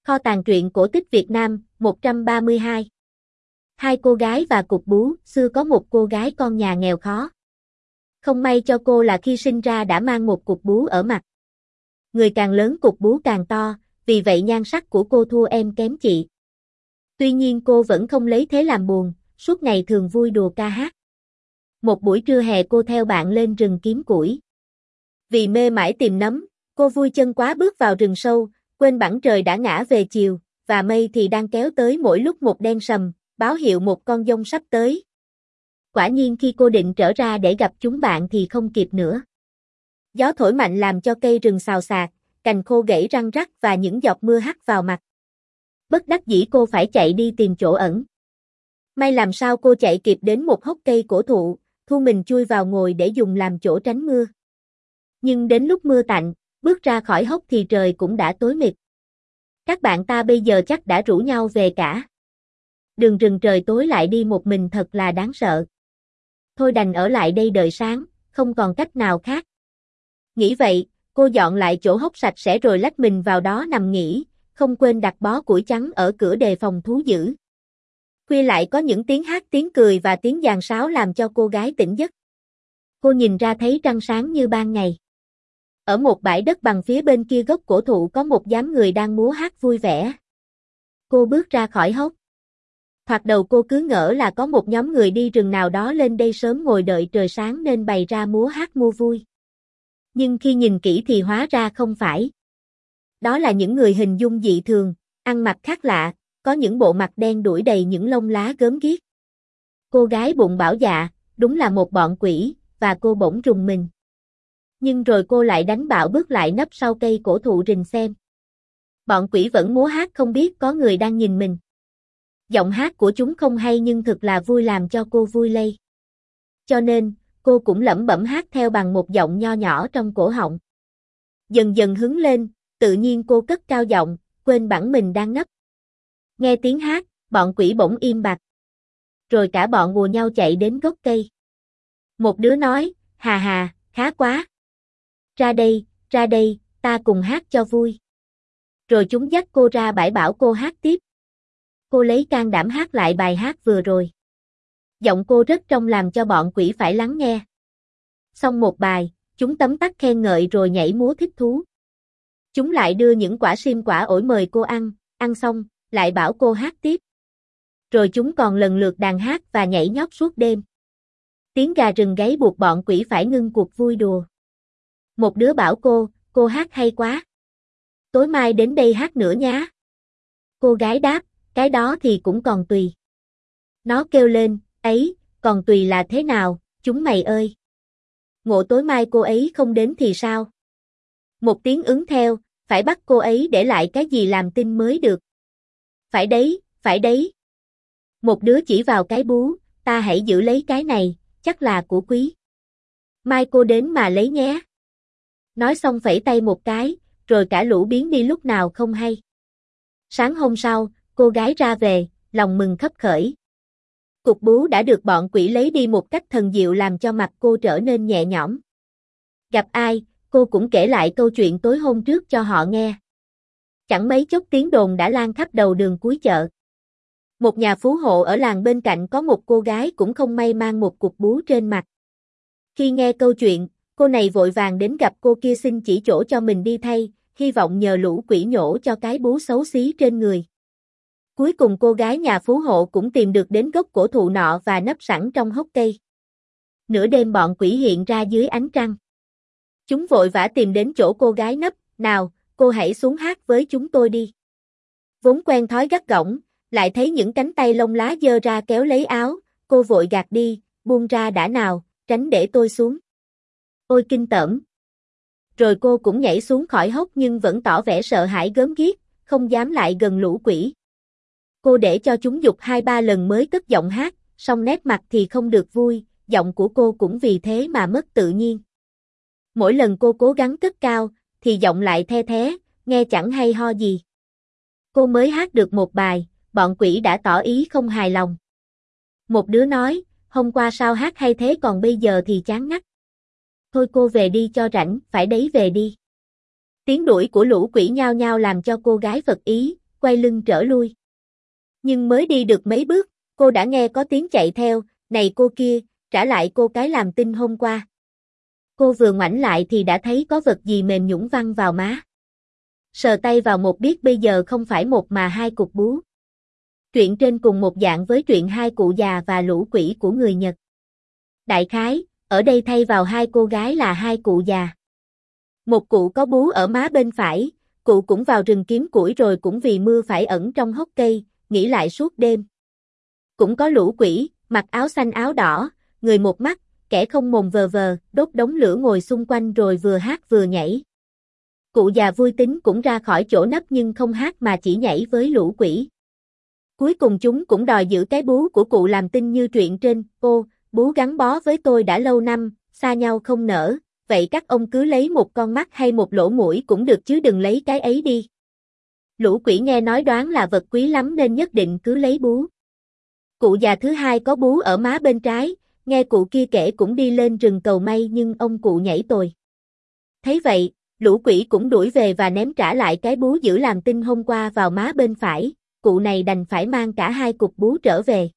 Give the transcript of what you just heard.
Kho tàng truyện cổ tích Việt Nam, 132. Hai cô gái và cục bú. Xưa có một cô gái con nhà nghèo khó. Không may cho cô là khi sinh ra đã mang một cục bú ở mặt. Người càng lớn cục bú càng to, vì vậy nhan sắc của cô thua em kém chị. Tuy nhiên cô vẫn không lấy thế làm buồn, suốt ngày thường vui đùa ca hát. Một buổi trưa hè cô theo bạn lên rừng kiếm củi. Vì mê mải tìm nấm, cô vui chân quá bước vào rừng sâu, quên bẵng trời đã ngã về chiều, và mây thì đang kéo tới mỗi lúc một đen sầm, báo hiệu một con giông sắp tới. Quả nhiên khi cô định trở ra để gặp chúng bạn thì không kịp nữa. Gió thổi mạnh làm cho cây rừng xào xạc, cành khô gãy răng rắc và những giọt mưa hắt vào mặt. Bất đắc dĩ cô phải chạy đi tìm chỗ ẩn. May làm sao cô chạy kịp đến một hốc cây cổ thụ, thu mình chui vào ngồi để dùng làm chỗ tránh mưa. Nhưng đến lúc mưa tạnh, bước ra khỏi hốc thì trời cũng đã tối mịt. Các bạn ta bây giờ chắc đã rủ nhau về cả. Đường rừng trời tối lại đi một mình thật là đáng sợ. Thôi đành ở lại đây đợi sáng, không còn cách nào khác. Nghĩ vậy, cô dọn lại chỗ hốc sạch sẽ rồi lách mình vào đó nằm nghỉ, không quên đặt bó củi trắng ở cửa đề phòng thú dữ. Khuya lại có những tiếng hát, tiếng cười và tiếng dàn sáo làm cho cô gái tỉnh giấc. Cô nhìn ra thấy trăng sáng như ban ngày. Ở một bãi đất bằng phía bên kia gốc cổ thụ có một đám người đang múa hát vui vẻ. Cô bước ra khỏi hốc. Thoạt đầu cô cứ ngỡ là có một nhóm người đi rừng nào đó lên đây sớm ngồi đợi trời sáng nên bày ra múa hát mua vui. Nhưng khi nhìn kỹ thì hóa ra không phải. Đó là những người hình dung dị thường, ăn mặc khác lạ, có những bộ mặt đen đuổi đầy những lông lá gớm ghiếc. Cô gái bụng bảo dạ, đúng là một bọn quỷ, và cô bỗng rùng mình. Nhưng rồi cô lại đánh bạo bước lại nấp sau cây cổ thụ rình xem. Bọn quỷ vẫn múa hát không biết có người đang nhìn mình. Giọng hát của chúng không hay nhưng thực là vui làm cho cô vui lây. Cho nên, cô cũng lẩm bẩm hát theo bằng một giọng nho nhỏ trong cổ họng. Dần dần hứng lên, tự nhiên cô cất cao giọng, quên bẵng mình đang nấp. Nghe tiếng hát, bọn quỷ bỗng im bặt. Rồi cả bọn hùa nhau chạy đến gốc cây. Một đứa nói, hà hà, khá quá. Ra đây, ta cùng hát cho vui. Rồi chúng dắt cô ra bãi bảo cô hát tiếp. Cô lấy can đảm hát lại bài hát vừa rồi. Giọng cô rất trong làm cho bọn quỷ phải lắng nghe. Xong một bài, chúng tấm tắc khen ngợi rồi nhảy múa thích thú. Chúng lại đưa những quả sim quả ổi mời cô ăn xong, lại bảo cô hát tiếp. Rồi chúng còn lần lượt đàn hát và nhảy nhót suốt đêm. Tiếng gà rừng gáy buộc bọn quỷ phải ngưng cuộc vui đùa. Một đứa bảo cô hát hay quá. Tối mai đến đây hát nữa nhá. Cô gái đáp, cái đó thì cũng còn tùy. Nó kêu lên, ấy, còn tùy là thế nào, chúng mày ơi. Ngộ tối mai cô ấy không đến thì sao? Một tiếng ứng theo, phải bắt cô ấy để lại cái gì làm tin mới được. Phải đấy. Một đứa chỉ vào cái bú, ta hãy giữ lấy cái này, chắc là của quý. Mai cô đến mà lấy nhé. Nói xong phẩy tay một cái, rồi cả lũ biến đi lúc nào không hay. Sáng hôm sau, cô gái ra về, lòng mừng khấp khởi. Cục bú đã được bọn quỷ lấy đi một cách thần diệu làm cho mặt cô trở nên nhẹ nhõm. Gặp ai, cô cũng kể lại câu chuyện tối hôm trước cho họ nghe. Chẳng mấy chốc tiếng đồn đã lan khắp đầu đường cuối chợ. Một nhà phú hộ ở làng bên cạnh có một cô gái cũng không may mang một cục bú trên mặt. Khi nghe câu chuyện, cô này vội vàng đến gặp cô kia xin chỉ chỗ cho mình đi thay, hy vọng nhờ lũ quỷ nhổ cho cái bú xấu xí trên người. Cuối cùng cô gái nhà phú hộ cũng tìm được đến gốc cổ thụ nọ và nấp sẵn trong hốc cây. Nửa đêm bọn quỷ hiện ra dưới ánh trăng. Chúng vội vã tìm đến chỗ cô gái nấp, nào, cô hãy xuống hát với chúng tôi đi. Vốn quen thói gắt gỏng, lại thấy những cánh tay lông lá giơ ra kéo lấy áo, cô vội gạt đi, buông ra đã nào, tránh để tôi xuống. Ôi kinh tởm. Rồi cô cũng nhảy xuống khỏi hốc nhưng vẫn tỏ vẻ sợ hãi gớm ghiếc, không dám lại gần lũ quỷ. Cô để cho chúng giục 2-3 lần mới cất giọng hát, song nét mặt thì không được vui, giọng của cô cũng vì thế mà mất tự nhiên. Mỗi lần cô cố gắng cất cao, thì giọng lại the thé, nghe chẳng hay ho gì. Cô mới hát được một bài, bọn quỷ đã tỏ ý không hài lòng. Một đứa nói, hôm qua sao hát hay thế còn bây giờ thì chán ngắt. Thôi cô về đi cho rảnh, phải đấy về đi. Tiếng đuổi của lũ quỷ nhao nhao làm cho cô gái vật ý, quay lưng trở lui. Nhưng mới đi được mấy bước, cô đã nghe có tiếng chạy theo, này cô kia, trả lại cô cái làm tinh hôm qua. Cô vừa ngoảnh lại thì đã thấy có vật gì mềm nhũn văng vào má. Sờ tay vào một biết bây giờ không phải một mà hai cục bú. Truyện trên cùng một dạng với truyện hai cụ già và lũ quỷ của người Nhật. Đại khái, ở đây thay vào hai cô gái là hai cụ già. Một cụ có bú ở má bên phải, cụ cũng vào rừng kiếm củi rồi cũng vì mưa phải ẩn trong hốc cây, nghỉ lại suốt đêm. Cũng có lũ quỷ, mặc áo xanh áo đỏ, người một mắt, kẻ không mồm vờ vờ, đốt đống lửa ngồi xung quanh rồi vừa hát vừa nhảy. Cụ già vui tính cũng ra khỏi chỗ nấp nhưng không hát mà chỉ nhảy với lũ quỷ. Cuối cùng chúng cũng đòi giữ cái bú của cụ làm tinh như truyện trên, ô, bú gắn bó với tôi đã lâu năm, xa nhau không nở, vậy các ông cứ lấy một con mắt hay một lỗ mũi cũng được chứ đừng lấy cái ấy đi. Lũ quỷ nghe nói đoán là vật quý lắm nên nhất định cứ lấy bú. Cụ già thứ hai có bú ở má bên trái, nghe cụ kia kể cũng đi lên rừng cầu may nhưng ông cụ nhảy tồi. Thấy vậy, lũ quỷ cũng đuổi về và ném trả lại cái bú giữ làm tinh hôm qua vào má bên phải, cụ này đành phải mang cả hai cục bú trở về.